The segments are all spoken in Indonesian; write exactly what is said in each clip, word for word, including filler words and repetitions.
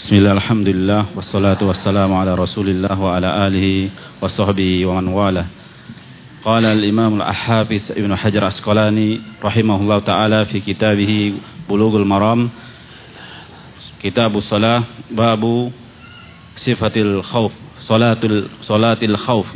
Bismillah, alhamdulillah, wassalatu wassalamu ala rasulillah wa ala alihi wa sahbihi wa man wala. Qala al-imam al-hafiz Ibnu Hajar Asqalani rahimahullah ta'ala fi kitabihi Bulughul Maram, Kitabus Shalah, babu sifatil khauf, salatul salatil khauf.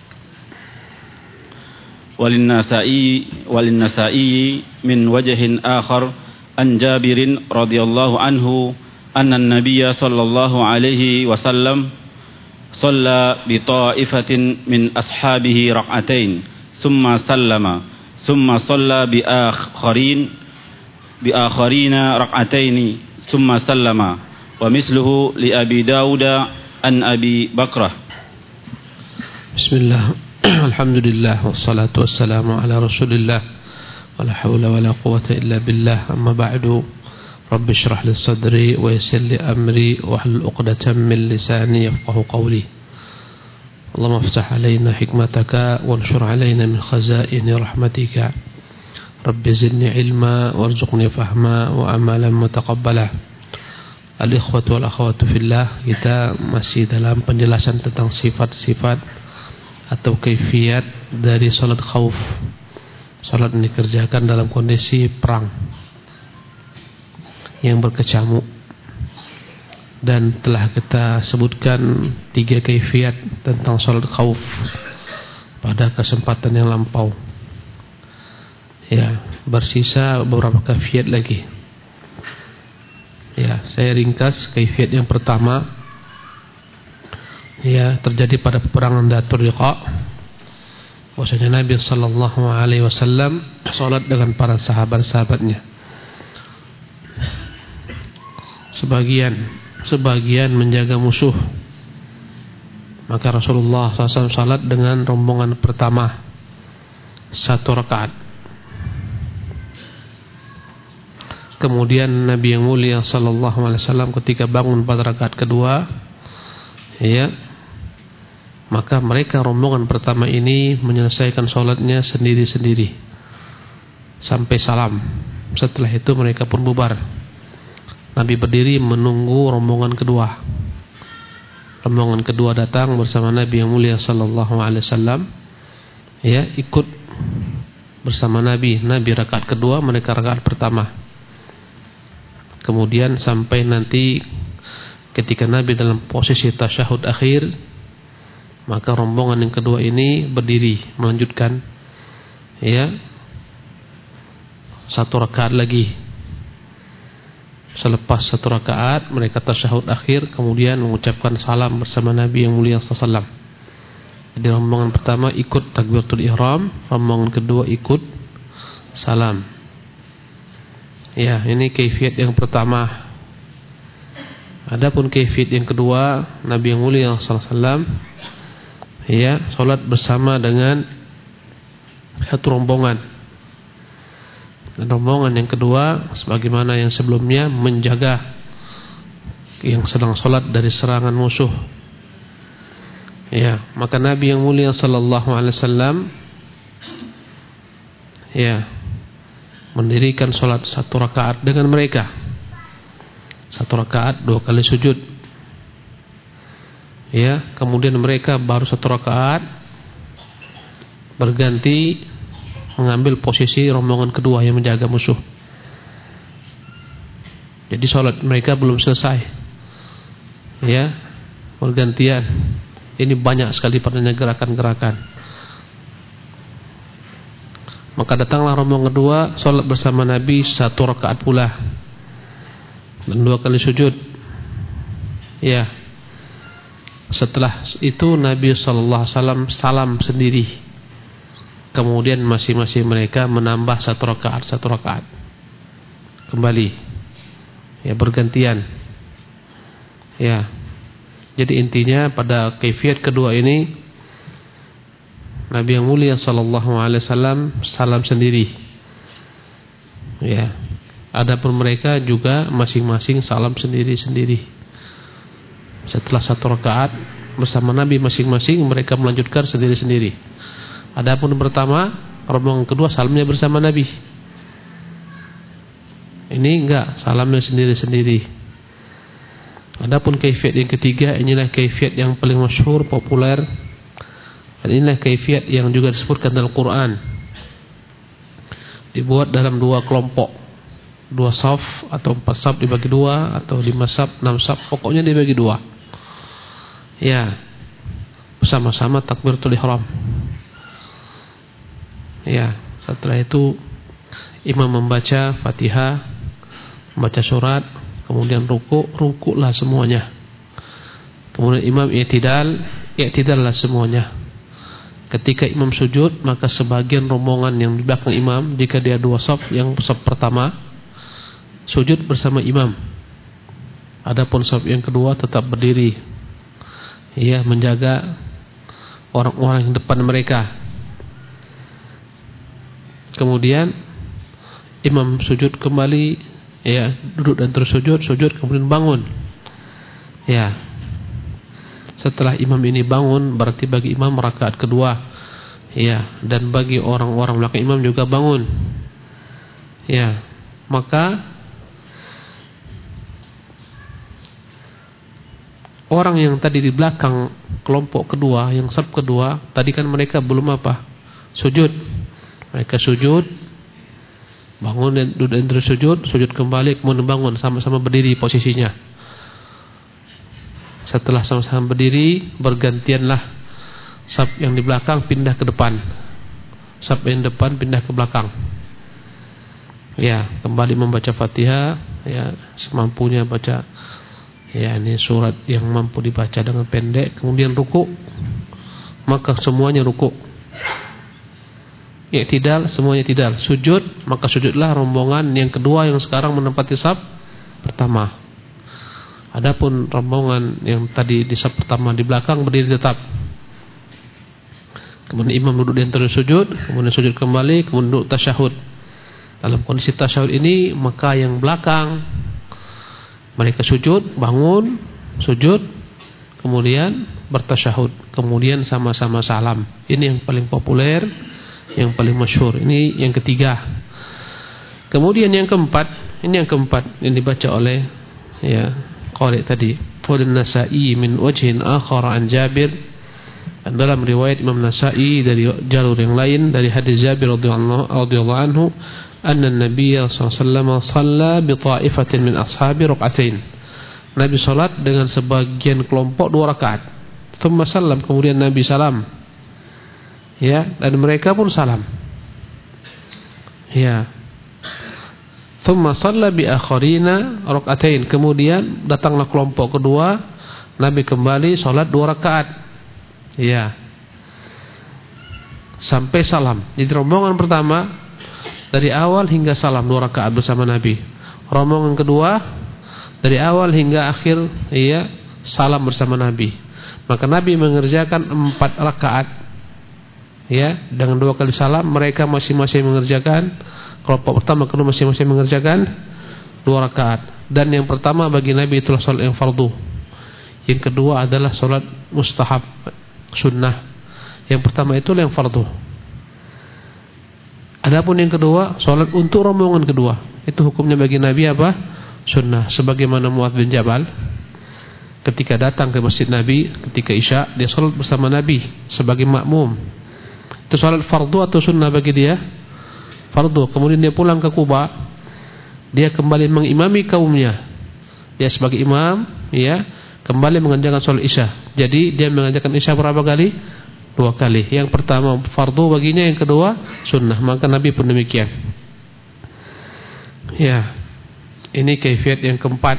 Walin Nasa'i walin Nasa'i min wajhin akhar an Jabirin radhiyallahu anhu anna an-nabiyya sallallahu alaihi wasallam shalla bi ta'ifatin min ashabihi rak'atain thumma sallama thumma shalla bi akharin bi akharina rak'ataini thumma sallama wa misluhu li Abi Dawud an Abi Bakrah. Bismillah, alhamdulillah, wassalatu wassalamu ala rasulillah, wala hawla wala quwata illa billah, amma ba'du. Rabbi shrah li sadri wa yassir li amri wahlul 'uqdatam min lisani yafqahu qawli. Allahumma iftah 'alaina hikmataka wanshur 'alaina min khazaini rahmatika. Rabbi zidni ilma warzuqni fahma wa amalan mutaqabbala. Al-ikhwatu wal akhwatu fillah, kita masih dalam penjelasan tentang sifat-sifat atau kaifiyat dari salat khauf. Salat yang dikerjakan dalam kondisi perang yang berkecamuk, dan telah kita sebutkan tiga kaifiyat tentang salat khauf pada kesempatan yang lampau. Ya, bersisa beberapa kaifiyat lagi. Ya, saya ringkas. Kaifiyat yang pertama, ya, terjadi pada peperangan Dhatul Riqa. Bahwasanya Nabi sallallahu alaihi wasallam salat dengan para sahabat-sahabatnya. Sebagian sebagian menjaga musuh, maka Rasulullah shallallahu alaihi wasallam salat dengan rombongan pertama satu rakaat. Kemudian Nabi yang mulia sallallahu alaihi wasallam ketika bangun pada rakaat kedua, ya, maka mereka rombongan pertama ini menyelesaikan salatnya sendiri-sendiri sampai salam. Setelah itu mereka pun bubar. Nabi berdiri menunggu rombongan kedua. Rombongan kedua datang bersama Nabi yang mulia sallallahu alaihi wasallam, ya, ikut bersama Nabi. Nabi rakaat kedua, mereka rakaat pertama. Kemudian sampai nanti ketika Nabi dalam posisi tasyahud akhir, maka rombongan yang kedua ini berdiri melanjutkan, ya, satu rakaat lagi. Selepas satu rakaat mereka tasyahud akhir, kemudian mengucapkan salam bersama Nabi yang mulia sallallahu alaihi wasallam. Jadi rombongan pertama ikut takbiratul ihram, rombongan kedua ikut salam. Ya, ini kaifiyat yang pertama. Adapun kaifiyat yang kedua, Nabi yang mulia sallallahu alaihi wasallam, ya, salat bersama dengan satu rombongan. Dan rombongan yang kedua, sebagaimana yang sebelumnya, menjaga yang sedang sholat dari serangan musuh. Ya, maka Nabi yang mulia sallallahu alaihi wasallam, ya, mendirikan sholat satu rakaat dengan mereka. Satu rakaat, dua kali sujud. Ya, kemudian mereka baru satu rakaat berganti mengambil posisi rombongan kedua yang menjaga musuh. Jadi sholat mereka belum selesai, ya, bergantian. Ini banyak sekali padanya gerakan-gerakan. Maka datanglah rombongan kedua, sholat bersama Nabi satu rakaat pula dan dua kali sujud. Ya, setelah itu Nabi sallallahu alaihi wasallam salam sendiri. Kemudian masing-masing mereka menambah satu rakaat, satu rakaat kembali, ya, bergantian. Ya, jadi intinya pada kaifiyat kedua ini Nabi yang mulia sallallahu alaihi wasallam salam sendiri. Ya, adapun mereka juga masing-masing salam sendiri-sendiri. Setelah satu rakaat bersama Nabi masing-masing, mereka melanjutkan sendiri-sendiri. Adapun pertama, rombongan kedua salamnya bersama Nabi. Ini enggak, salamnya sendiri-sendiri. Adapun kaifiat yang ketiga, inilah kaifiat yang paling masyhur, populer, dan inilah kaifiat yang juga disebutkan dalam Quran. Dibuat dalam dua kelompok, dua saf atau empat saf dibagi dua, atau lima saf, enam saf, pokoknya dibagi dua. Ya, bersama-sama takbiratul ihram. Ya, setelah itu imam membaca Fatihah, membaca surat, kemudian ruku, rukulah semuanya. Kemudian imam i'tidal, i'tidallah semuanya. Ketika imam sujud, maka sebagian rombongan yang di belakang imam, jika dia dua saf, yang saf pertama sujud bersama imam. Adapun saf yang kedua tetap berdiri, ya, menjaga orang-orang yang depan mereka. Kemudian imam sujud kembali, ya, duduk dan terus sujud, sujud kemudian bangun. Ya. Setelah imam ini bangun, berarti bagi imam rakaat kedua. Ya, dan bagi orang-orang belakang imam juga bangun. Ya. Maka orang yang tadi di belakang kelompok kedua, yang saf kedua, tadi kan mereka belum apa? Sujud. Mereka sujud, bangun dan duduk dan terus sujud, sujud kembali, kemudian bangun, sama-sama berdiri posisinya. Setelah sama-sama berdiri, bergantianlah saf yang di belakang pindah ke depan, saf yang depan pindah ke belakang. Ya, kembali membaca Fatihah, ya, semampunya baca. Ya, ini surat yang mampu dibaca dengan pendek. Kemudian ruku, maka semuanya ruku. I'tidal, semuanya i'tidal. Sujud, maka sujudlah rombongan yang kedua yang sekarang menempati saf pertama. Adapun rombongan yang tadi di saf pertama di belakang berdiri tetap. Kemudian imam duduk dan terus sujud, kemudian sujud kembali, kemudian duduk tasyahud. Dalam kondisi tasyahud ini, maka yang belakang mereka sujud, bangun, sujud, kemudian bertasyahud, kemudian sama-sama salam. Ini yang paling populer, yang paling masyhur. Ini yang ketiga. Kemudian yang keempat, ini yang keempat yang dibaca oleh, ya, qari tadi. Qala An-Nasa'i min wajhin akhar an Jabir. Dan dalam riwayat Imam Nasa'i dari jalur yang lain dari hadis Jabir radhiyallahu anhu, anna an-nabiy sallallahu alaihi wasallam shalla bi ta'ifatin min ashabi rak'atain. Nabi salat dengan sebagian kelompok dua rakaat. Tsumma sallam, kemudian Nabi salam. Ya, dan mereka pun salam. Ya. Tsumma shalla bi akharina rak'atain. Kemudian datanglah kelompok kedua, Nabi kembali salat dua rakaat. Ya. Sampai salam. Jadi rombongan pertama dari awal hingga salam dua rakaat bersama Nabi. Rombongan kedua dari awal hingga akhir, ya, salam bersama Nabi. Maka Nabi mengerjakan empat rakaat, ya, dengan dua kali salam. Mereka masing-masing mengerjakan, kelompok pertama kedua masing-masing mengerjakan dua rakaat. Dan yang pertama bagi Nabi itulah salat yang fardu. Yang kedua adalah salat mustahab, sunnah. Yang pertama itulah yang fardu. Adapun yang kedua, salat untuk rombongan kedua, itu hukumnya bagi Nabi apa? Sunnah. Sebagaimana Muadz bin Jabal ketika datang ke masjid Nabi ketika Isya, dia salat bersama Nabi sebagai makmum. Itu salat fardu atau sunnah bagi dia? Fardu. Kemudian dia pulang ke Kuba, dia kembali mengimami kaumnya. Dia sebagai imam, ya, kembali mengerjakan salat Isya. Jadi dia mengerjakan Isya berapa kali? Dua kali. Yang pertama fardu baginya, yang kedua sunnah. Maka Nabi pun demikian. Ya. Ini kaifiat yang keempat.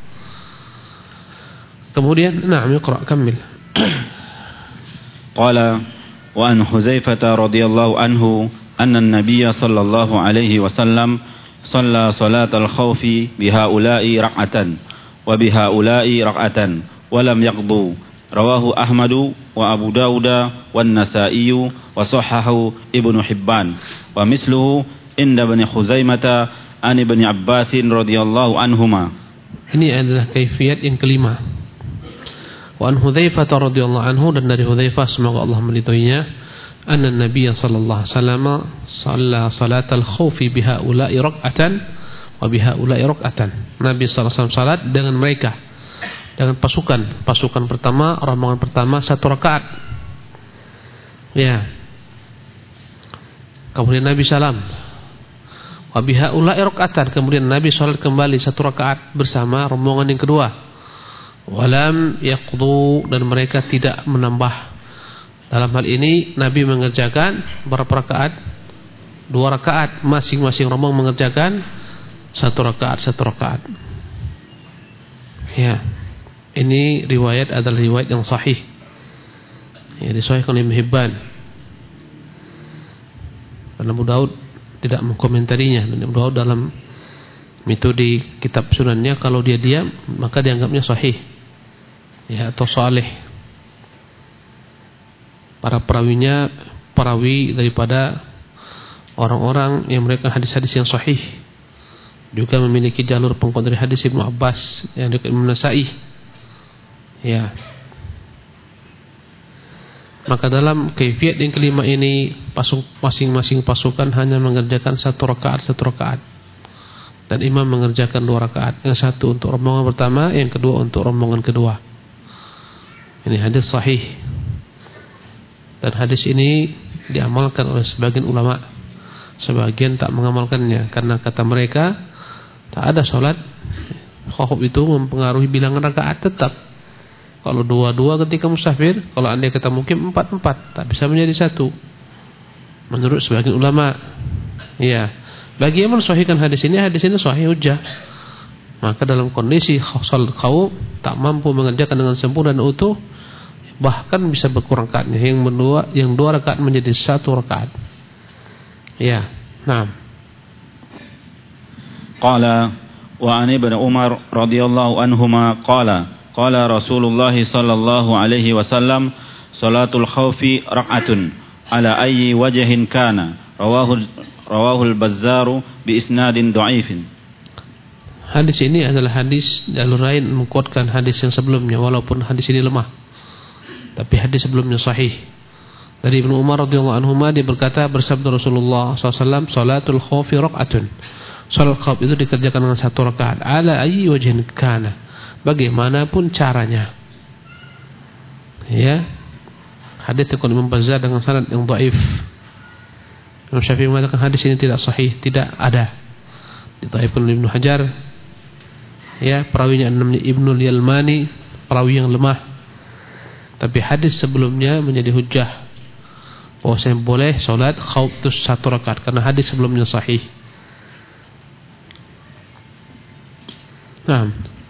Kemudian, na'am, iqra, kamil. Qala wa an Huzaifah radhiyallahu anhu anna an-nabiy sallallahu alaihi wasallam shalla salatal khawfi bihaula'i rak'atan wa bihaula'i rak'atan wa lam yaqdu. Rawahu Ahmadu wa Abu Dawud wa Nasa'i wa sahahahu Ibnu Hibban wa misluhu inda Ibnu Khuzaimah an Ibnu Abbas radhiyallahu anhuma. Ini adalah kaifiat yang kelima. Wa an Hudzaifah radhiyallahu anhu, dan dari Hudzaifah semoga Allah meridhoinya, anna Nabiy sallallahu alaihi wasallam shalla salatal khaufi bihaula'i rak'atan wa bihaula'i rak'atan. Nabi sallallahu alaihi wasallam salat dengan mereka dengan pasukan. Pasukan pertama, rombongan pertama satu rakaat. Ya. Kemudian Nabi salam. Wa biha ula'i raka'atan. Kemudian Nabi salat kembali satu rakaat bersama rombongan yang kedua. Walam yaqdu, dan mereka tidak menambah. Dalam hal ini Nabi mengerjakan berapa rakaat? Dua rakaat. Masing-masing rombongan mengerjakan satu rakaat, satu rakaat. Ya. Ini riwayat adalah riwayat yang sahih. Ya, disahihkan oleh Ibnu Hibban. Dan Abu Daud tidak mengkomentarinya. Dan Abu Daud dalam metode kitab sunannya, kalau dia diam maka dianggapnya sahih, ya, atau saleh. Para perawinya perawi daripada orang-orang yang mereka hadis-hadis yang sahih, juga memiliki jalur pengkot dari hadis Ibnu Abbas yang dari Imam Nasa'i. Ya. Maka dalam kaifiyat yang kelima ini, masing-masing pasukan hanya mengerjakan satu rakaat satu rakaat, dan imam mengerjakan dua rakaat. Yang satu untuk rombongan pertama, yang kedua untuk rombongan kedua. Ini hadis sahih. Dan hadis ini diamalkan oleh sebagian ulama, sebagian tak mengamalkannya, karena kata mereka tak ada sholat khauf itu mempengaruhi bilangan rakaat tetap. Kalau dua-dua ketika musafir, kalau andai kata mungkin empat-empat, tak bisa menjadi satu. Menurut sebagian ulama. Ya. Bagi yang mensahihkan hadis ini, hadis ini sahih hujjah. Maka dalam kondisi sholat khauf tak mampu mengerjakan dengan sempurna dan utuh, bahkan bisa berkurang rakaatnya, yang dua yang dua rakaat menjadi satu rakaat. Ya. Naam. Qala wa an Ibnu Umar radhiyallahu anhuma qala qala Rasulullah sallallahu alaihi wasallam salatul khaufi rak'atun ala ayyi wajhin kana rawahu rawahu al-Bazzar bi isnadin dha'ifin. Hadis ini adalah hadis jalur lain menguatkan hadis yang sebelumnya, walaupun hadis ini lemah, tapi hadis sebelumnya sahih. Dari Ibnu Umar radhiyallahu anhuma, dia berkata, bersabda Rasulullah sallallahu alaihi wasallam, salatul khaufi rak'atun. Salat khauf itu dikerjakan dengan satu rakaat, ala ayyi wajhin kana, bagaimanapun caranya. Ya. Hadis yang Imam Bazzar dengan sanad yang dhaif. Imam Syafi'i mengatakan hadis ini tidak sahih, tidak ada. Didhaifkan oleh Ibnu Hajar. Ya, perawinya namanya Ibnu Yalmani, perawi yang lemah. Tapi hadis sebelumnya menjadi hujjah bahwa saya boleh salat khauf itu satu rakaat, karena hadis sebelumnya sahih. Nah,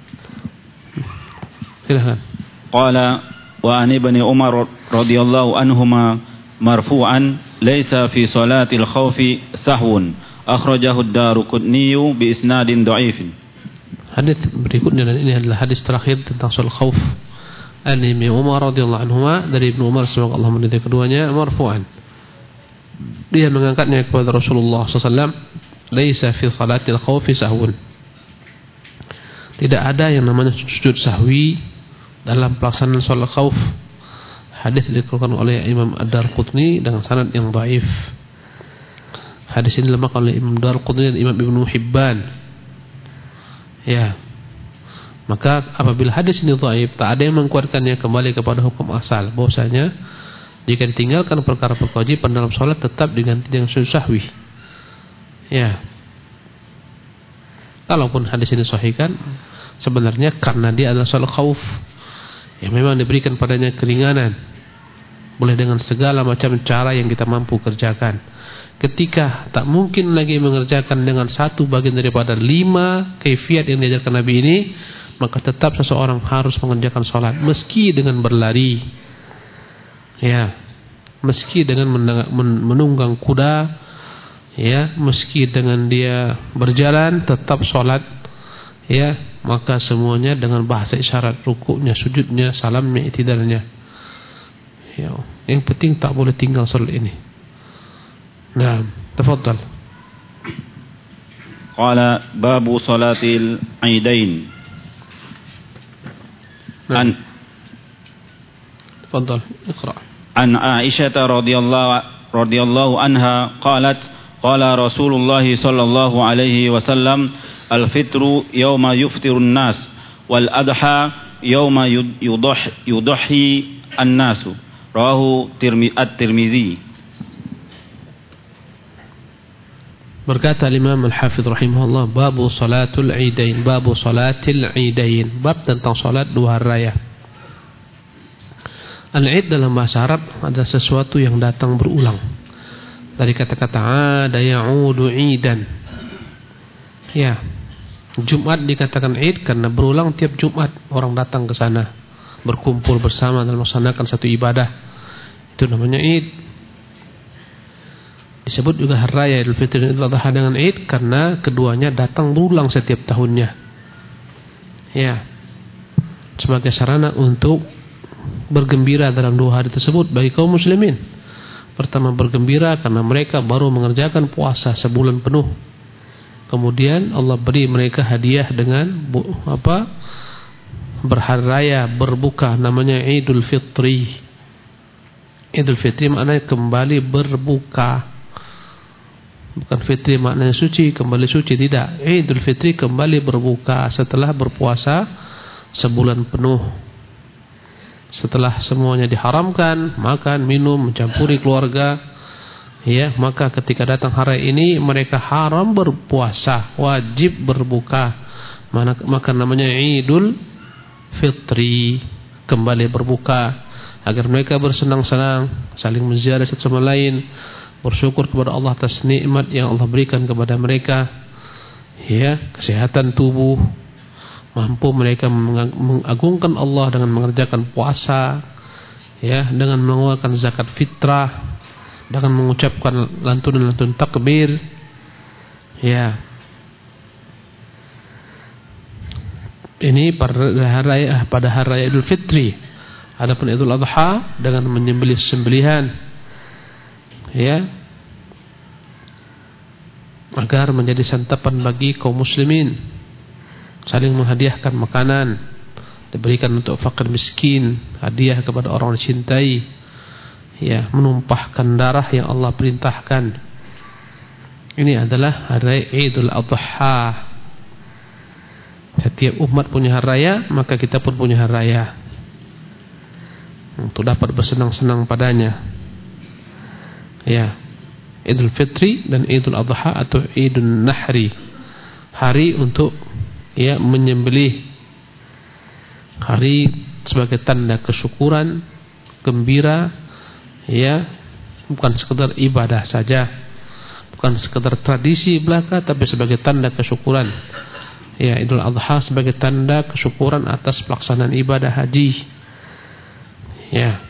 silakan. Qala wa an Ibnu Umar radhiyallahu anhuma marfu'an laisa fi salatil khaufi sahwun akhrajahu ad-Daruqutni bi isnadin dha'ifin. Hadis berikutnya, dan ini adalah hadis terakhir tentang salat khauf. An Ibnu Umar radhiyallahu anhuma, dari Ibnu Umar semoga Allah meridai keduanya, marfu'an. Dia mengangkatnya kepada Rasulullah sallallahu alaihi wasallam, laisa fi salatil khaufi sahwun. Tidak ada yang namanya sujud sahwi dalam pelaksanaan salat khauf. Hadis dikeluarkan oleh Imam Ad-Darqutni dengan sanad yang dhaif. Hadis ini lemah oleh Imam Ad-Darqutni dan Imam Ibnu Hibban. Ya. Maka apabila hadis ini dhaif, tak ada yang menguatkannya, kembali kepada hukum asal, bahwasanya jika ditinggalkan perkara-perkara wajib dalam salat tetap diganti dengan sujud sahwi. Ya. Kalaupun hadis ini sahihkan, sebenarnya karena dia adalah salat khauf yang memang diberikan padanya keringanan, boleh dengan segala macam cara yang kita mampu kerjakan. Ketika tak mungkin lagi mengerjakan dengan satu bagian daripada lima kaifiat yang diajarkan Nabi ini, maka tetap seseorang harus mengerjakan salat meski dengan berlari, ya, meski dengan menunggang kuda, ya, meski dengan dia berjalan tetap salat, ya, maka semuanya dengan bahasa isyarat, rukuknya, sujudnya, salamnya, i'tidalnya. Ya, yang penting tak boleh tinggal salat ini. Nah, tafadhal. Qala babu salatil aidain. An tafadhal, iqra. An Aisyah radhiyallahu radhiyallahu anha qalat qala Rasulullah sallallahu alaihi wasallam al-fitru yawma yuftirun nas wal adha yauma yudah yudahi an-nasu. Rawahu at-Tirmizi. Berkata Imam Al-Hafidh rahimahullah, babu salatul idain, babu salatil idain, bab tentang salat dua hari raya. Al-id dalam bahasa Arab adalah sesuatu yang datang berulang. Dari kata-kata ada ya'udu idan. Ya, Jumat dikatakan id karena berulang tiap Jumat orang datang ke sana, berkumpul bersama dalam melaksanakan satu ibadah. Itu namanya id. Disebut juga hari raya Idul Fitri dan Idul Adha dengan id karena keduanya datang berulang setiap tahunnya. Ya, sebagai sarana untuk bergembira dalam dua hari tersebut bagi kaum muslimin. Pertama, bergembira karena mereka baru mengerjakan puasa sebulan penuh. Kemudian Allah beri mereka hadiah dengan bu, apa? berhari raya, berbuka, namanya Idul Fitri. Idul Fitri maknanya kembali berbuka. Bukan fitri maknanya suci, kembali suci, tidak. Idul Fitri kembali berbuka setelah berpuasa sebulan penuh. Setelah semuanya diharamkan, makan, minum, mencampuri keluarga, ya, maka ketika datang hari ini mereka haram berpuasa, wajib berbuka. Maka namanya Idul Fitri, kembali berbuka agar mereka bersenang-senang, saling menziarah satu sama lain, bersyukur kepada Allah atas nikmat yang Allah berikan kepada mereka, ya, kesehatan tubuh, mampu mereka mengagungkan Allah dengan mengerjakan puasa, ya, dengan mengeluarkan zakat fitrah, dengan mengucapkan lantunan-lantunan takbir, ya. Ini pada hari raya, pada hari raya Idul Fitri. Adapun Idul Adha dengan menyembelih sembelihan, ya, agar menjadi santapan bagi kaum muslimin, saling menghadiahkan makanan, diberikan untuk fakir miskin, hadiah kepada orang yang dicintai, ya, menumpahkan darah yang Allah perintahkan. Ini adalah hari Idul Adha. Setiap umat punya hari raya, maka kita pun punya hari raya untuk dapat bersenang-senang padanya. Ya, Idul Fitri dan Idul Adha atau Idul Nahri, hari untuk, ya, menyembelih, hari sebagai tanda kesyukuran, gembira, ya, bukan sekedar ibadah saja, bukan sekedar tradisi belaka, tapi sebagai tanda kesyukuran. Ya, Idul Adha sebagai tanda kesyukuran atas pelaksanaan ibadah haji. Ya.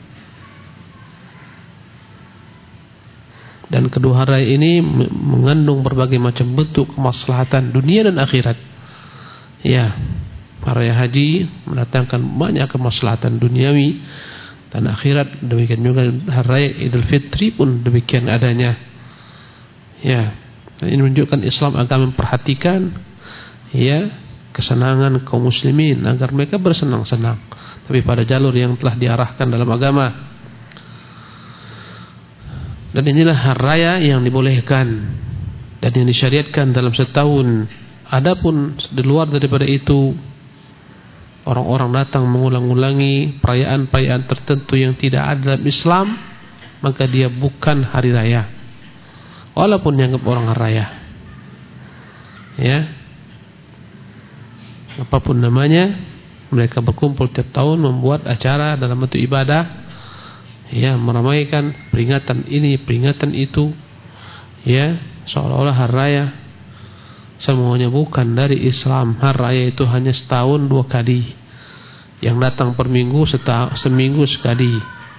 Dan kedua hari ini mengandung berbagai macam bentuk kemaslahatan dunia dan akhirat. Ya, hari haji mendatangkan banyak kemaslahatan duniawi dan akhirat. Demikian juga hari raya Idul Fitri pun demikian adanya. Ya, dan ini menunjukkan Islam akan memperhatikan, ya, kesenangan kaum muslimin agar mereka bersenang-senang, tapi pada jalur yang telah diarahkan dalam agama. Dan inilah hari raya yang dibolehkan dan yang disyariatkan dalam setahun. Adapun di luar daripada itu, orang-orang datang mengulang-ulangi perayaan-perayaan tertentu yang tidak ada dalam Islam, maka dia bukan hari raya, walaupun dianggap orang hari raya. Ya, apapun namanya, mereka berkumpul tiap tahun membuat acara dalam bentuk ibadah, ya, meramaikan peringatan ini, peringatan itu, ya, seolah-olah hari raya. Semuanya bukan dari Islam. Hari raya itu hanya setahun dua kali, yang datang per minggu, setahun, seminggu sekali.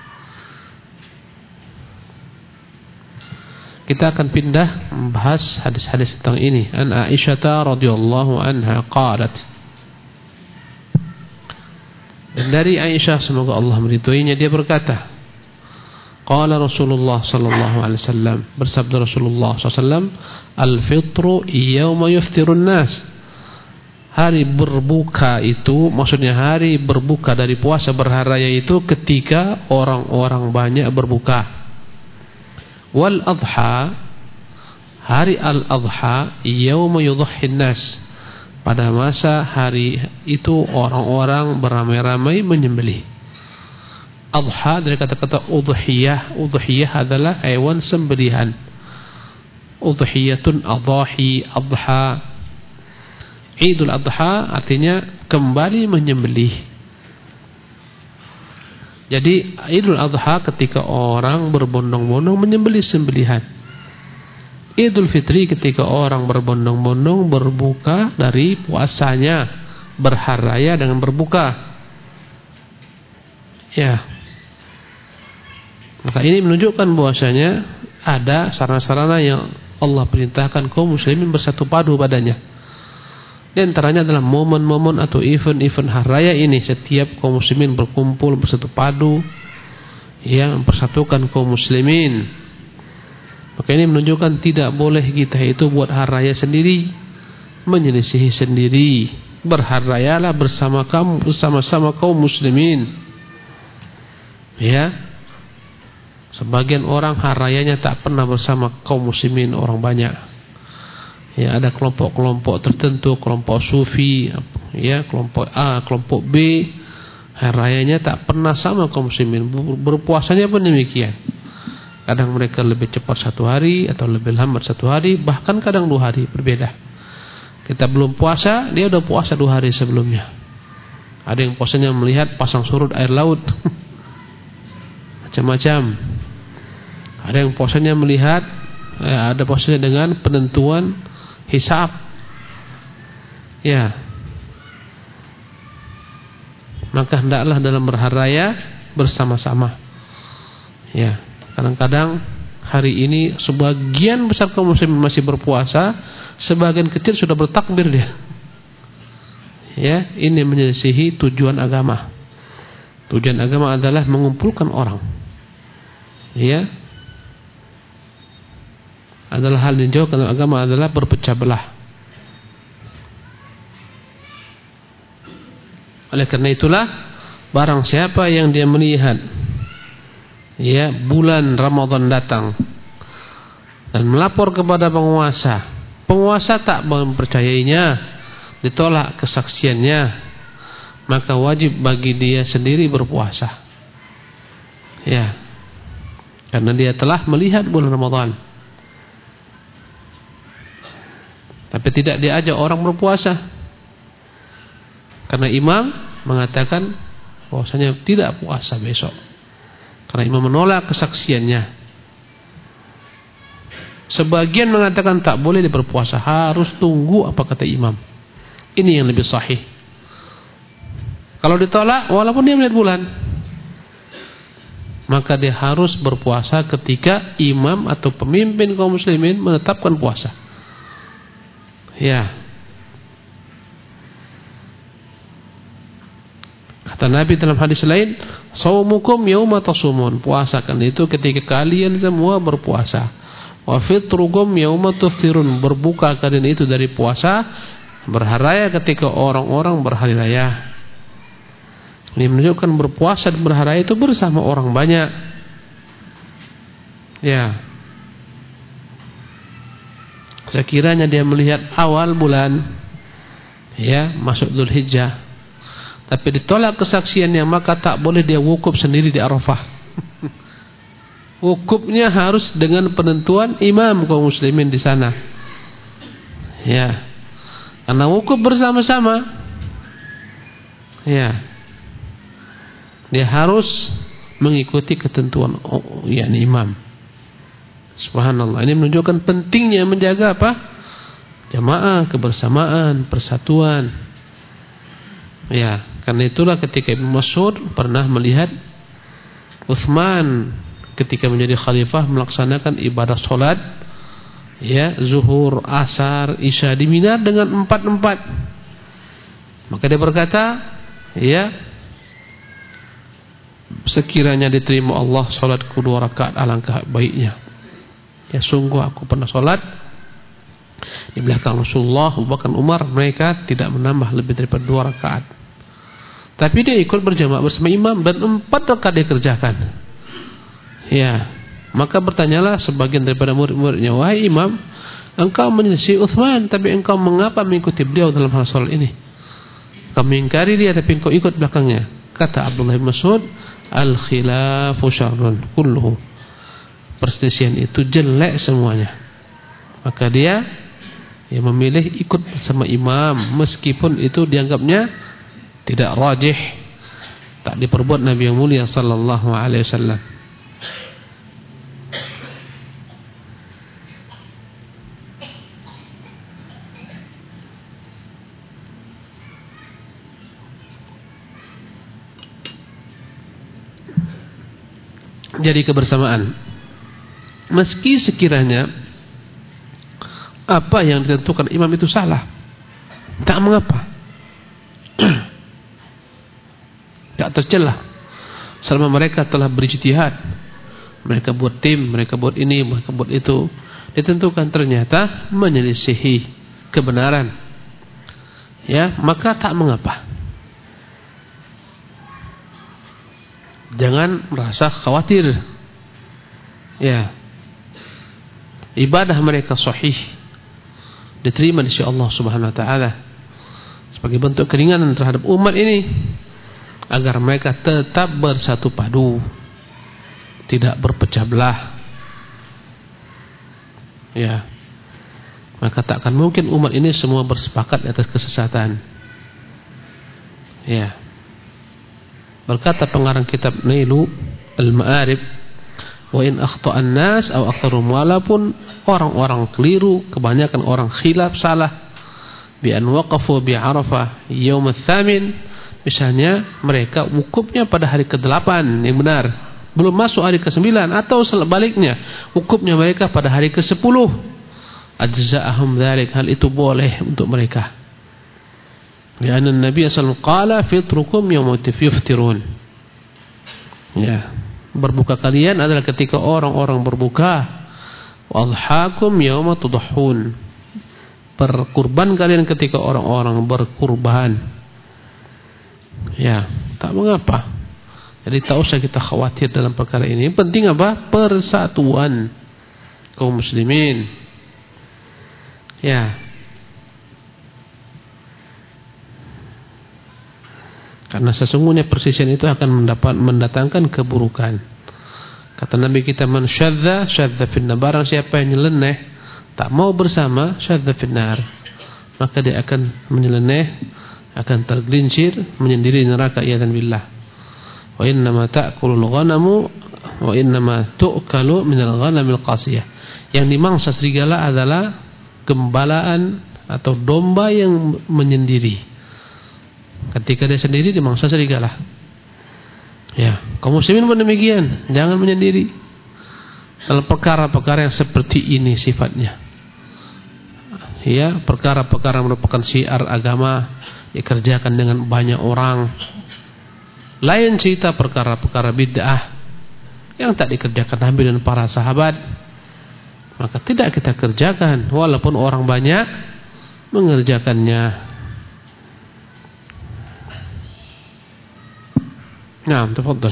Kita akan pindah membahas hadis-hadis tentang ini. An Aisyah radhiyallahu anha qalat. Dan dari Aisyah, semoga Allah meridhoinya, dia berkata, qala Rasulullah sallallahu alaihi wasallam, bersabda Rasulullah sallallahu alaihi wasallam, al-fitru yauma yuftirun nas. Hari berbuka itu, maksudnya hari berbuka dari puasa berhari raya itu ketika orang-orang banyak berbuka. Wal adha, hari al-adha yauma yudhhin nas, pada masa hari itu orang-orang beramai-ramai menyembelih. Adha dari kata-kata udhiyah. Udhiyah adalah hewan sembelihan. Udhiyatun adhahi adha. Idul Adha artinya kembali menyembelih. Jadi Idul Adha ketika orang berbondong-bondong menyembelih sembelihan. Idul Fitri ketika orang berbondong-bondong berbuka dari puasanya, berhari raya dengan berbuka. Ya. Maka ini menunjukkan bahwasanya ada sarana-sarana yang Allah perintahkan kaum muslimin bersatu padu padanya. Di antaranya adalah momen-momen atau event-event hari raya ini. Setiap kaum muslimin berkumpul bersatu padu, ya, mempersatukan kaum muslimin. Maka ini menunjukkan tidak boleh kita itu buat hari raya sendiri, menyelisihi sendiri. Berhari rayalah bersama kamu, bersama-sama kaum muslimin. Ya. Sebagian orang hari rayanya tak pernah bersama kaum muslimin, orang banyak. Ya, ada kelompok-kelompok tertentu, kelompok sufi, ya, kelompok A, kelompok B, hari rayanya tak pernah sama kaum muslimin. Berpuasanya pun demikian. Kadang mereka lebih cepat satu hari atau lebih lambat satu hari, bahkan kadang dua hari berbeda. Kita belum puasa, dia udah puasa dua hari sebelumnya. Ada yang puasanya melihat pasang surut air laut, macam-macam. Ada yang puasanya melihat, ya, ada puasanya dengan penentuan hisab. Ya. Maka hendaklah dalam berhari raya bersama-sama. Ya. Kadang-kadang hari ini sebagian besar kaum muslimin masih berpuasa, sebagian kecil sudah bertakbir dia. Ya, ini menyelisihi tujuan agama. Tujuan agama adalah mengumpulkan orang. Ya. Adalah hal yang jauh karena agama adalah berpecah belah. Oleh karena itulah, barang siapa yang dia melihat, ya, bulan Ramadan datang dan melapor kepada penguasa, penguasa tak mempercayainya, ditolak kesaksiannya, maka wajib bagi dia sendiri berpuasa. Ya, karena dia telah melihat bulan Ramadan. Tapi tidak diajak orang berpuasa, karena imam mengatakan bahwasanya tidak puasa besok, karena imam menolak kesaksiannya. Sebagian mengatakan tak boleh berpuasa, harus tunggu apa kata imam. Ini yang lebih sahih. Kalau ditolak, walaupun dia melihat bulan, maka dia harus berpuasa ketika imam atau pemimpin kaum muslimin menetapkan puasa. Ya. Kata Nabi dalam hadis lain, "Shaumukum yauma tasumun." Puasakan itu ketika kalian semua berpuasa. Wa fitrukum yauma tuftirun. Berbuka kalian itu dari puasa, berhari raya ketika orang-orang berhari raya. Ini menunjukkan berpuasa dan berhari raya itu bersama orang banyak. Ya. Sekiranya dia melihat awal bulan, ya, masuk Dzulhijjah, tapi ditolak kesaksiannya, maka tak boleh dia wukuf sendiri di Arafah. Wukufnya harus dengan penentuan imam kaum muslimin di sana. Ya. Karena wukuf bersama-sama. Ya. Dia harus mengikuti ketentuan, oh, yakni imam. Subhanallah, ini menunjukkan pentingnya menjaga apa? Jamaah, kebersamaan, persatuan. Ya, karena itulah ketika Ibnu Mas'ud pernah melihat Utsman ketika menjadi khalifah melaksanakan ibadah salat, ya, zuhur, asar, isya di Mina dengan empat-empat. Maka dia berkata, ya, sekiranya diterima Allah salatku dua rakaat, alangkah baiknya. Ya, sungguh aku pernah sholat di belakang Rasulullah, Abu Bakar, Umar, mereka tidak menambah lebih daripada dua rakaat. Tapi dia ikut berjamaah bersama imam dan empat rakaat dia kerjakan. Ya, Maka bertanyalah sebagian daripada murid-muridnya, wahai imam, engkau menyelisih Uthman, tapi engkau mengapa mengikuti beliau dalam hal soal ini? Kau mengingkari dia tapi engkau ikut belakangnya. Kata Abdullah bin Mas'ud, al-khilafu syarrun kulluhu. Perselisihan itu jelek semuanya. Maka dia yang memilih ikut bersama imam, meskipun itu dianggapnya tidak rajih, tak diperbuat Nabi yang mulia sallallahu alaihi wasallam. Jadi kebersamaan, meski sekiranya apa yang ditentukan imam itu salah, tak mengapa, tak tercelah selama mereka telah berijtihad, mereka buat tim, mereka buat ini, mereka buat itu, ditentukan ternyata menyelisihi kebenaran, ya, maka tak mengapa. Jangan merasa khawatir, ya, ibadah mereka sahih, diterima di sisi Allah Subhanahu wa taala sebagai bentuk keringanan terhadap umat ini, agar mereka tetap bersatu padu, tidak berpecah belah. Ya, maka tak akan mungkin umat ini semua bersepakat di atas kesesatan. Ya. Berkata pengarang kitab Nailu Al-Ma'arif, wa in akhta'an nas aw aktharum, walaupun orang-orang keliru, kebanyakan orang khilaf, salah, bi an waqafu bi Arafah yaum ats-tsamin, misalnya mereka wukufnya pada hari kedelapan yang benar, belum masuk hari kesembilan, atau sebaliknya wukufnya mereka pada hari kesepuluh, ajza'ahum dzalik, hal itu boleh untuk mereka. Ya, Nabi sallallahu alaihi wasallam qala fitrukum yauma yuftirun. Ya, berbuka kalian adalah ketika orang-orang berbuka. Wa adhakum yauma tudhun. Berkurban kalian ketika orang-orang berkurban. Ya, tak mengapa. Jadi tak usah kita khawatir dalam perkara ini. Yang penting apa? Persatuan kaum muslimin. Ya. Karena sesungguhnya persisian itu akan mendapat mendatangkan keburukan. Kata Nabi kita, man syadza syadza finnar, barang siapa yang nyeleneh, tak mau bersama, syadza finnar, maka dia akan menyeleneh, akan tergelincir, menyendiri neraka, iyadzan billah. Wa innama ta'kulul ghanamu wa innama tu'kalu minal ghanamil qasiyah. Yang dimangsa serigala adalah gembalaan atau domba yang menyendiri. Ketika dia sendiri dimangsa serigala. Ya, kaum muslimin pun demikian, jangan menyendiri dalam perkara-perkara yang seperti ini sifatnya. Ya, perkara-perkara merupakan syiar agama dikerjakan dengan banyak orang. Lain cerita perkara-perkara bid'ah yang tak dikerjakan Nabi dan para sahabat, maka tidak kita kerjakan walaupun orang banyak mengerjakannya. نعم تفضل.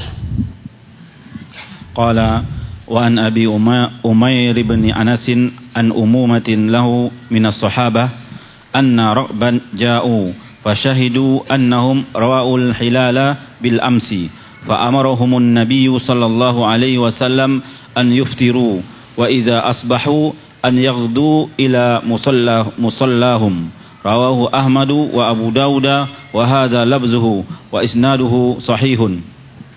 قال وعن أبي أمير بن أنس عن أمومة له من الصحابة أن ركبا جاءوا فشهدوا أنهم رأوا الهلال بالأمس فأمرهم النبي صلى الله عليه وسلم أن يفطروا وإذا أصبحوا أن يغدوا إلى مصلى مصلاهم. Rawahu Ahmadu wa Abu Dawud wa hadza labzuhu wa isnaduhu sahihun.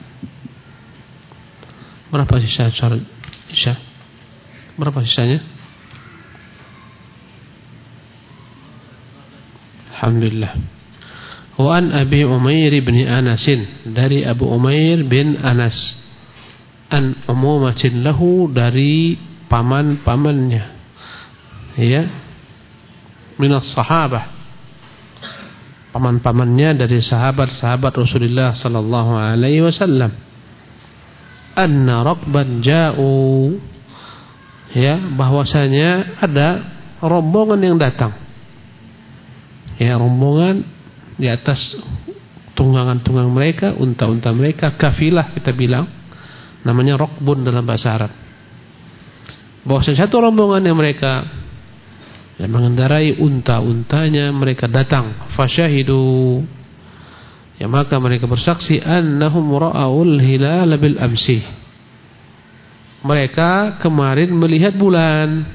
Berapa sisa sisa? Berapa sisanya? Alhamdulillah. Wa an Abi Umair bin Anas, dari Abu Umair bin Anas, an umumatin lahu, dari paman-pamannya, ya, minas sahabah, paman-pamannya dari sahabat-sahabat Rasulullah sallallahu alaihi wasallam, anna rakban ja'u, ya, bahwasanya ada rombongan yang datang, ya, rombongan di atas tunggangan-tunggang mereka, unta-unta mereka, kafilah kita bilang, namanya rakbun dalam bahasa Arab, bahwasanya satu rombongan yang mereka yang mengendarai unta-untanya mereka datang fasyahidu, ya maka mereka bersaksi annahum ra'aul hilal bil amsi, mereka kemarin melihat bulan.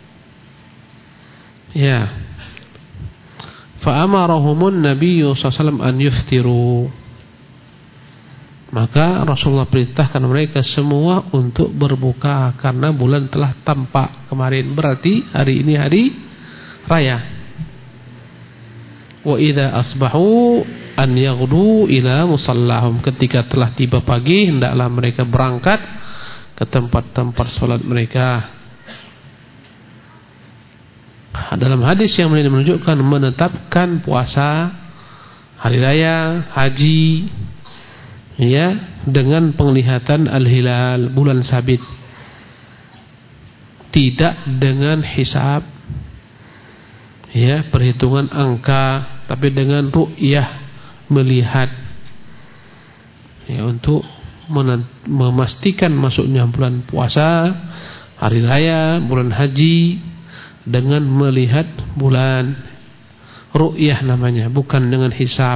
Ya, fa amarahumun nabiyyu sallallahu alaihi wasallam an yuftiru, maka Rasulullah perintahkan mereka semua untuk berbuka karena bulan telah tampak kemarin, berarti hari ini hari raya. Wa idza asbahu an yaghdu ila musallahum, ketika telah tiba pagi hendaklah mereka berangkat ke tempat-tempat salat mereka. Dalam hadis yang menunjukkan menetapkan puasa hari raya, haji, ya, dengan penglihatan al-hilal, bulan sabit, tidak dengan hisab, ya, perhitungan angka, tapi dengan ru'yah, melihat, ya, untuk memastikan masuknya bulan puasa, hari raya, bulan haji, dengan melihat bulan. Ru'yah namanya, bukan dengan hisab.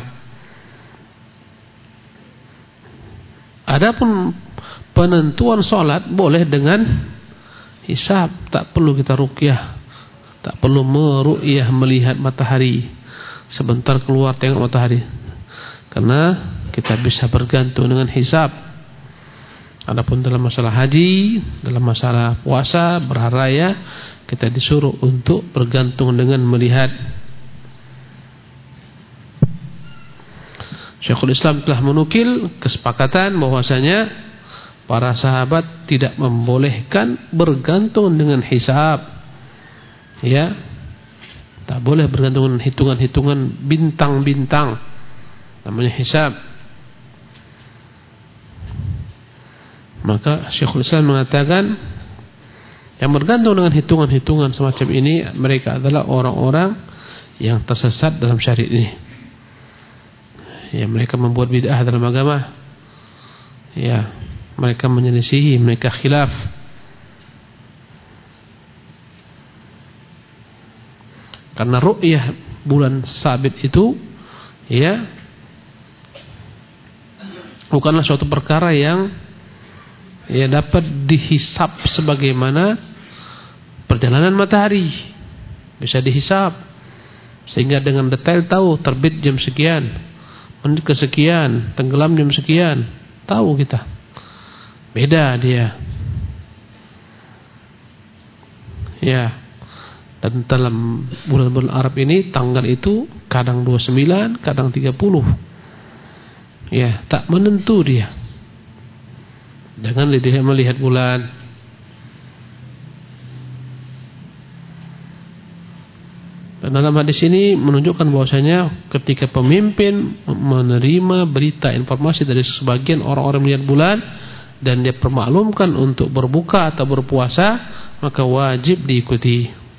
Adapun penentuan sholat boleh dengan hisab, tak perlu kita ruqyah. Tak perlu meru'yah, melihat matahari, sebentar keluar tengok matahari, karena kita bisa bergantung dengan hisab. Adapun dalam masalah haji, dalam masalah puasa, berhari raya, kita disuruh untuk bergantung dengan melihat. Syekhul Islam telah menukil kesepakatan bahwasanya para sahabat tidak membolehkan bergantung dengan hisab. Ya, tak boleh bergantung dengan hitungan-hitungan bintang-bintang, namanya hisab. Maka Syekhul Islam mengatakan yang bergantung dengan hitungan-hitungan semacam ini, mereka adalah orang-orang yang tersesat dalam syariat ini. Ya, mereka membuat bid'ah dalam agama. Ya, mereka menyelisihi, mereka khilaf. Karena ru'yah bulan sabit itu, ya, bukanlah suatu perkara yang, ya, dapat dihisab sebagaimana perjalanan matahari. Bisa dihisab sehingga dengan detail tahu terbit jam sekian, menit kesekian, tenggelam jam sekian, tahu kita. Beda dia. Ya. Dan dalam bulan-bulan Arab ini tanggal itu kadang dua puluh sembilan, kadang tiga puluh. Ya, tak menentu dia. Jangan lihat melihat bulan. Dan dalam hadis ini menunjukkan bahwasanya ketika pemimpin menerima berita informasi dari sebagian orang-orang melihat bulan dan dia permaklumkan untuk berbuka atau berpuasa, maka wajib diikuti.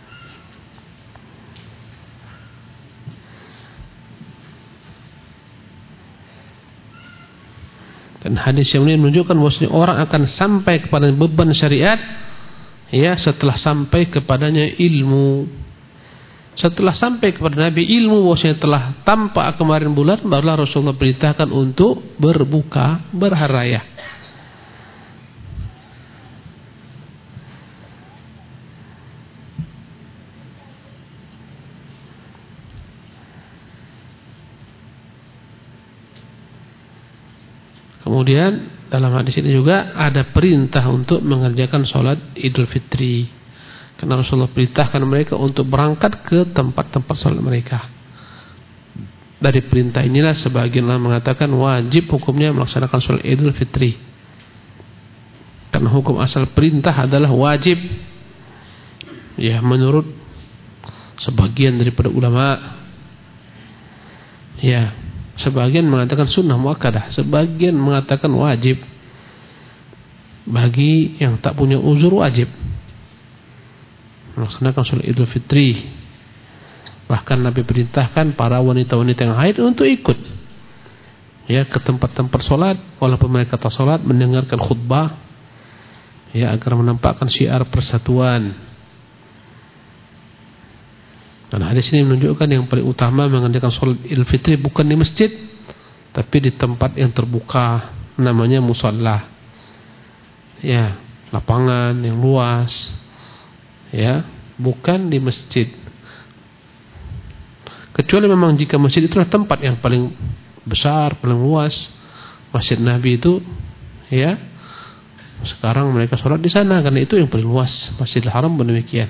Dan hadis yang ini menunjukkan bahwasanya orang akan sampai kepada beban syariat, ya, setelah sampai kepadanya ilmu. Setelah sampai kepada Nabi ilmu bahwasanya telah tampak kemarin bulan, barulah Rasulullah perintahkan untuk berbuka berhari raya. Kemudian dalam hadis ini juga ada perintah untuk mengerjakan sholat Idul Fitri, karena Rasulullah perintahkan mereka untuk berangkat ke tempat-tempat sholat mereka. Dari perintah inilah sebagian ulama mengatakan wajib hukumnya melaksanakan sholat Idul Fitri, karena hukum asal perintah adalah wajib, ya, menurut sebagian daripada ulama. Ya, sebagian mengatakan sunnah muakkadah, sebagian mengatakan wajib. Bagi yang tak punya uzur wajib melaksanakan sholat Idul Fitri. Bahkan Nabi perintahkan para wanita-wanita yang haid untuk ikut, ya, ke tempat-tempat sholat walaupun mereka tak sholat, mendengarkan khutbah, ya, agar menampakkan syiar persatuan. Dan hadis ini menunjukkan yang paling utama mengerjakan sholat Idul Fitri bukan di masjid, tapi di tempat yang terbuka, namanya musalla. Ya, lapangan yang luas. Ya, bukan di masjid. Kecuali memang jika masjid itulah tempat yang paling besar, paling luas. Masjid Nabi itu, ya, sekarang mereka sholat di sana karena itu yang paling luas. Masjidil Haram pun demikian.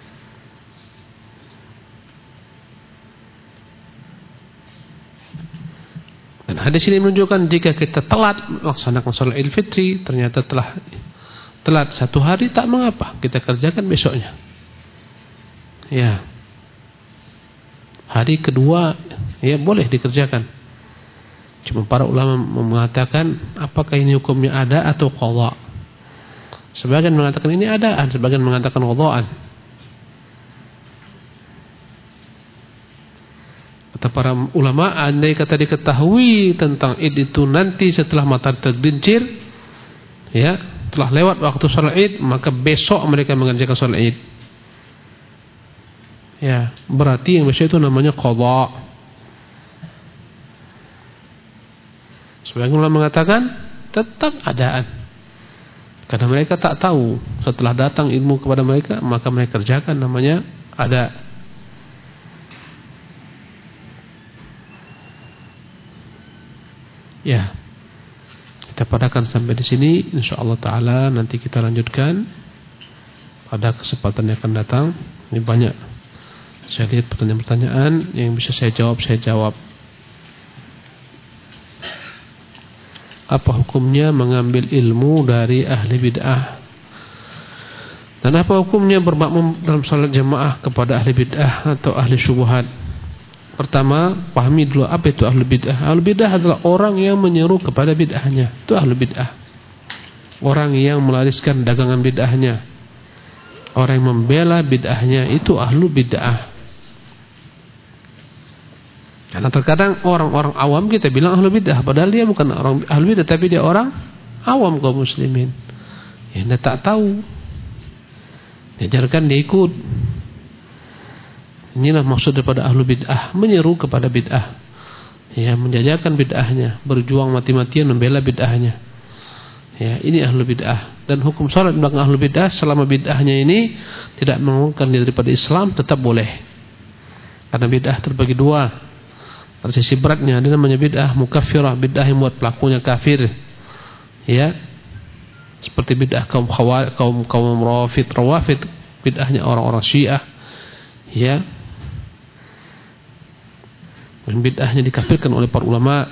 Dan hadis ini menunjukkan jika kita telat melaksanakan sholat Idul Fitri, ternyata telah telat satu hari, tak mengapa, kita kerjakan besoknya. Ya, hari kedua, ya boleh dikerjakan. Cuma para ulama mengatakan apakah ini hukumnya ada atau qadha. Sebagian mengatakan ini adaan, sebagian mengatakan qadhaan. Kata para ulama, andai kata diketahui tentang Id itu nanti setelah matahari tergelincir, ya, telah lewat waktu sholat Id, maka besok mereka mengerjakan sholat Id. Ya, berarti yang besok itu namanya qadha. Sebagian ulama mengatakan tetap adaan, karena mereka tak tahu setelah datang ilmu kepada mereka, maka mereka kerjakan, namanya ada. Ya, kita padakan sampai di sini. Insyaallah taala nanti kita lanjutkan pada kesempatan yang akan datang. Ini banyak saya lihat pertanyaan-pertanyaan yang bisa saya jawab, saya jawab. Apa hukumnya mengambil ilmu dari ahli bid'ah? Dan apa hukumnya bermakmum dalam salat jamaah kepada ahli bid'ah atau ahli syubhat? Pertama, pahami dulu apa itu ahli bid'ah. Ahli bid'ah adalah orang yang menyeru kepada bid'ahnya. Itu ahli bid'ah. Orang yang melariskan dagangan bid'ahnya, orang yang membela bid'ahnya, itu ahli bid'ah. Karena terkadang orang-orang awam kita bilang ahli bid'ah, padahal dia bukan orang ahli bid'ah, tapi dia orang awam kaum muslimin. Ya, dia tak tahu. Diajarkan dia ikut. Inilah maksud daripada ahlu bid'ah, menyeru kepada bid'ah, ya, menjajakan bid'ahnya, berjuang mati-matian membela bid'ahnya. Ya, ini ahlu bid'ah. Dan hukum salat di belakang ahlu bid'ah selama bid'ahnya ini tidak mengeluarkan dia daripada Islam, tetap boleh. Karena bid'ah terbagi dua. Pada sisi beratnya ada namanya bid'ah mukaffirah, bid'ah yang membuat pelakunya kafir. Ya, seperti bid'ah kaum khawarij, kaum kaum Rafid, Rawafid, bid'ahnya orang-orang Syiah. Ya, yang bid'ahnya dikafirkan oleh para ulama.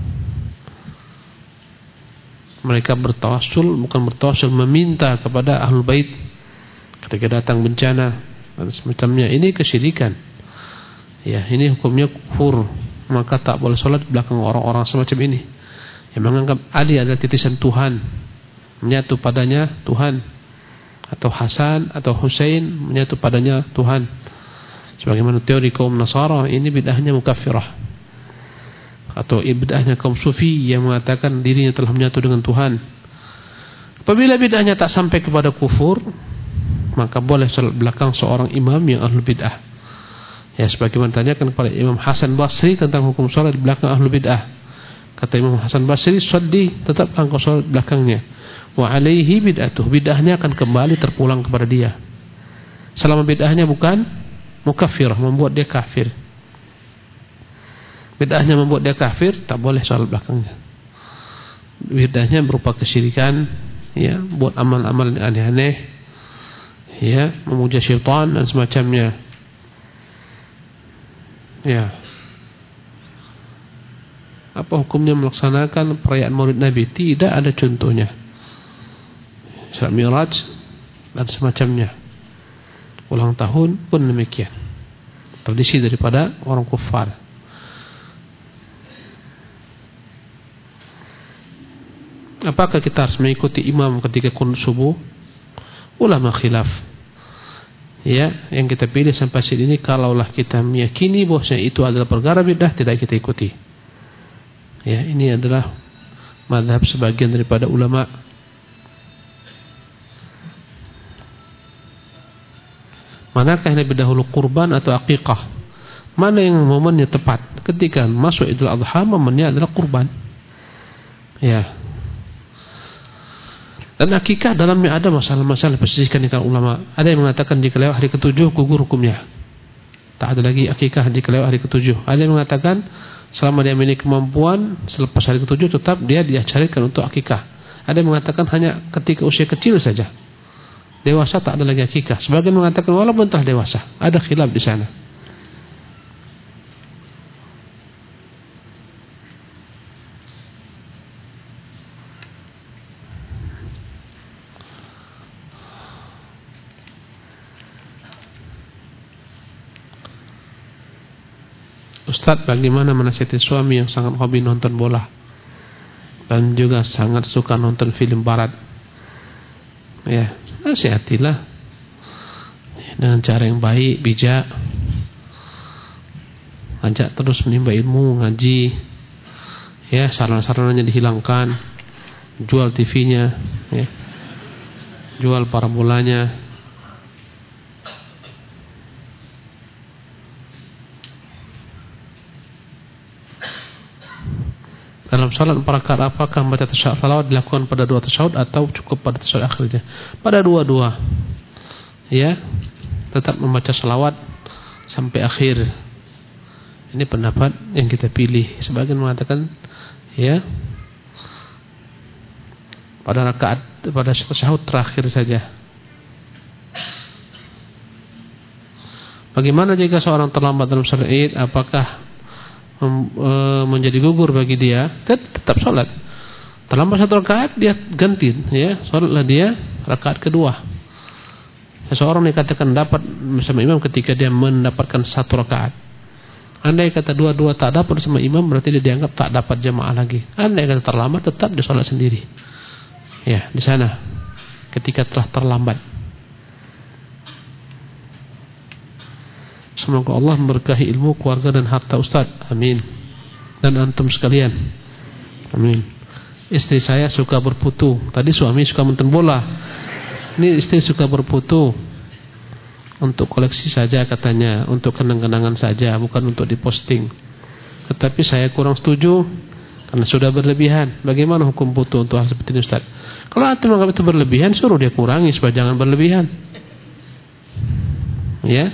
Mereka bertawassul, bukan bertawassul, meminta kepada ahlul bait ketika datang bencana dan semacamnya. Ini kesyirikan. Ya, ini hukumnya kufur. Maka tak boleh sholat di belakang orang-orang semacam ini yang menganggap Ali adalah titisan Tuhan, menyatu padanya Tuhan, atau Hasan atau Husain menyatu padanya Tuhan. Sebagaimana teori kaum Nasara, ini bid'ahnya mukaffirah. Atau bid'ahnya kaum Sufi yang mengatakan dirinya telah menyatu dengan Tuhan. Apabila bid'ahnya tak sampai kepada kufur, maka boleh salat belakang seorang imam yang ahlu bid'ah. Ya, sebagaimana ditanyakan kepada Imam Hasan Basri tentang hukum salat di belakang ahlu bid'ah. Kata Imam Hasan Basri, "Shalli, tetap engkau salat belakangnya. Wa alaihi bid'atuh, bid'ahnya akan kembali terpulang kepada dia. Selama bid'ahnya bukan mukaffirah, membuat dia kafir. Bid'ahnya membuat dia kafir, tak boleh salat belakangnya. Bid'ahnya berupa kesyirikan, ya, buat amal-amal yang aneh-aneh, ya, memuja syaitan dan semacamnya. Ya. Apa hukumnya melaksanakan perayaan Maulid Nabi? Tidak ada contohnya. Isra Mi'raj dan semacamnya. Ulang tahun pun demikian. Tradisi daripada orang kufar. Apakah kita harus mengikuti imam ketika qunut subuh? Ulama khilaf. Ya, yang kita pilih sampai saat ini, kalaulah kita meyakini bahwasanya itu adalah perkara bidah, tidak kita ikuti. Ya, ini adalah mazhab sebagian daripada ulama. Manakah yang lebih dahulu, kurban atau akikah? Mana yang momennya tepat? Ketika masuk Idul Adha, momennya adalah kurban. Ya. Dan akikah dalamnya ada masalah-masalah persisihkan di kalangan ulama. Ada yang mengatakan jika lewat hari ketujuh gugur hukumnya, tak ada lagi akikah jika lewat hari ketujuh. Ada yang mengatakan selama dia memiliki kemampuan, selepas hari ketujuh tetap dia diajarkan untuk akikah. Ada yang mengatakan hanya ketika usia kecil saja, dewasa tak ada lagi akikah. Sebagian mengatakan walaupun telah dewasa. Ada khilaf di sana. Ustaz, bagaimana menasihati suami yang sangat hobi nonton bola dan juga sangat suka nonton film barat? Ya, nasihatilah dengan cara yang baik, bijak. Ajak terus menimba ilmu, ngaji. Ya, sarana-sarananya dihilangkan. Jual T V-nya, ya. Jual parabolanya. Dalam salat empat rakaat apakah membaca tasyahud salawat dilakukan pada dua tasyahud atau cukup pada tasyahud akhirnya? Pada dua-dua. Ya, tetap membaca salawat sampai akhir. Ini pendapat yang kita pilih. Sebagian mengatakan ya, pada rakaat pada tasyahud terakhir saja. Bagaimana jika seorang terlambat dalam salat Id, apakah menjadi gugur bagi dia? Tetap sholat. Terlambat satu rakaat dia ganti, ya, sholatlah dia rakaat kedua. Seseorang dikatakan dapat bersama imam ketika dia mendapatkan satu rakaat. Andai kata dua-dua tak dapat bersama imam, berarti dia dianggap tak dapat jamaah lagi. Andai kata terlambat, tetap dia sholat sendiri. Ya, di sana ketika telah terlambat. Semoga Allah memberkahi ilmu, keluarga dan harta Ustaz. Amin. Dan antum sekalian. Amin. Istri saya suka berputu. Tadi suami suka nonton bola. Ini istri suka berputu. Untuk koleksi saja katanya, untuk kenang-kenangan saja, bukan untuk diposting. Tetapi saya kurang setuju karena sudah berlebihan. Bagaimana hukum putu untuk hal seperti ini Ustaz? Kalau antum menganggap itu berlebihan, suruh dia kurangi supaya jangan berlebihan. Ya.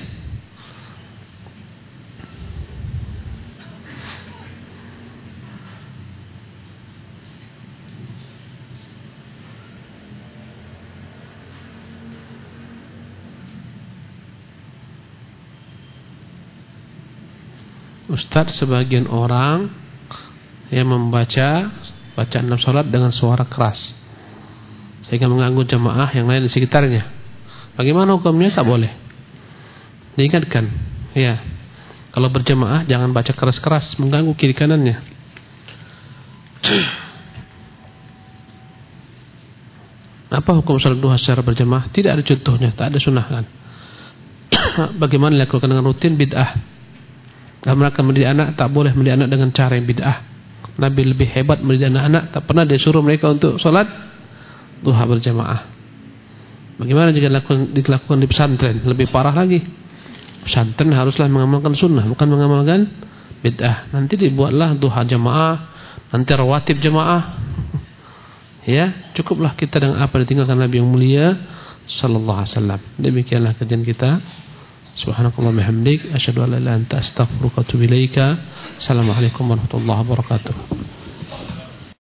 Ustaz, sebagian orang yang membaca bacaan dalam salat dengan suara keras sehingga mengganggu jamaah yang lain di sekitarnya. Bagaimana hukumnya? Tak boleh. Diingatkan, ya, kalau berjamaah jangan baca keras-keras mengganggu kiri kanannya. Apa hukum salat duha secara berjamaah? Tidak ada contohnya, tak ada sunnah kan. Bagaimana dilakukan dengan rutin? Bid'ah. Dalam rangka mendidik anak, tak boleh mendidik anak dengan cara yang bid'ah. Nabi lebih hebat mendidik anak-anak, tak pernah dia suruh mereka untuk sholat duha berjamaah. Bagaimana jika dilakukan, dilakukan di pesantren? Lebih parah lagi. Pesantren haruslah mengamalkan sunnah, bukan mengamalkan bid'ah. Nanti dibuatlah duha jamaah, nanti rawatib jamaah. Ya, cukuplah kita dengan apa ditinggalkan Nabi yang mulia sallallahu alaihi wasallam. Demikianlah kajian kita. Subhanakallah bihamdik, asyhadu an la ilaha illa anta, astaghfiruka wa atubu ilaika. Assalamualaikum warahmatullahi wabarakatuh.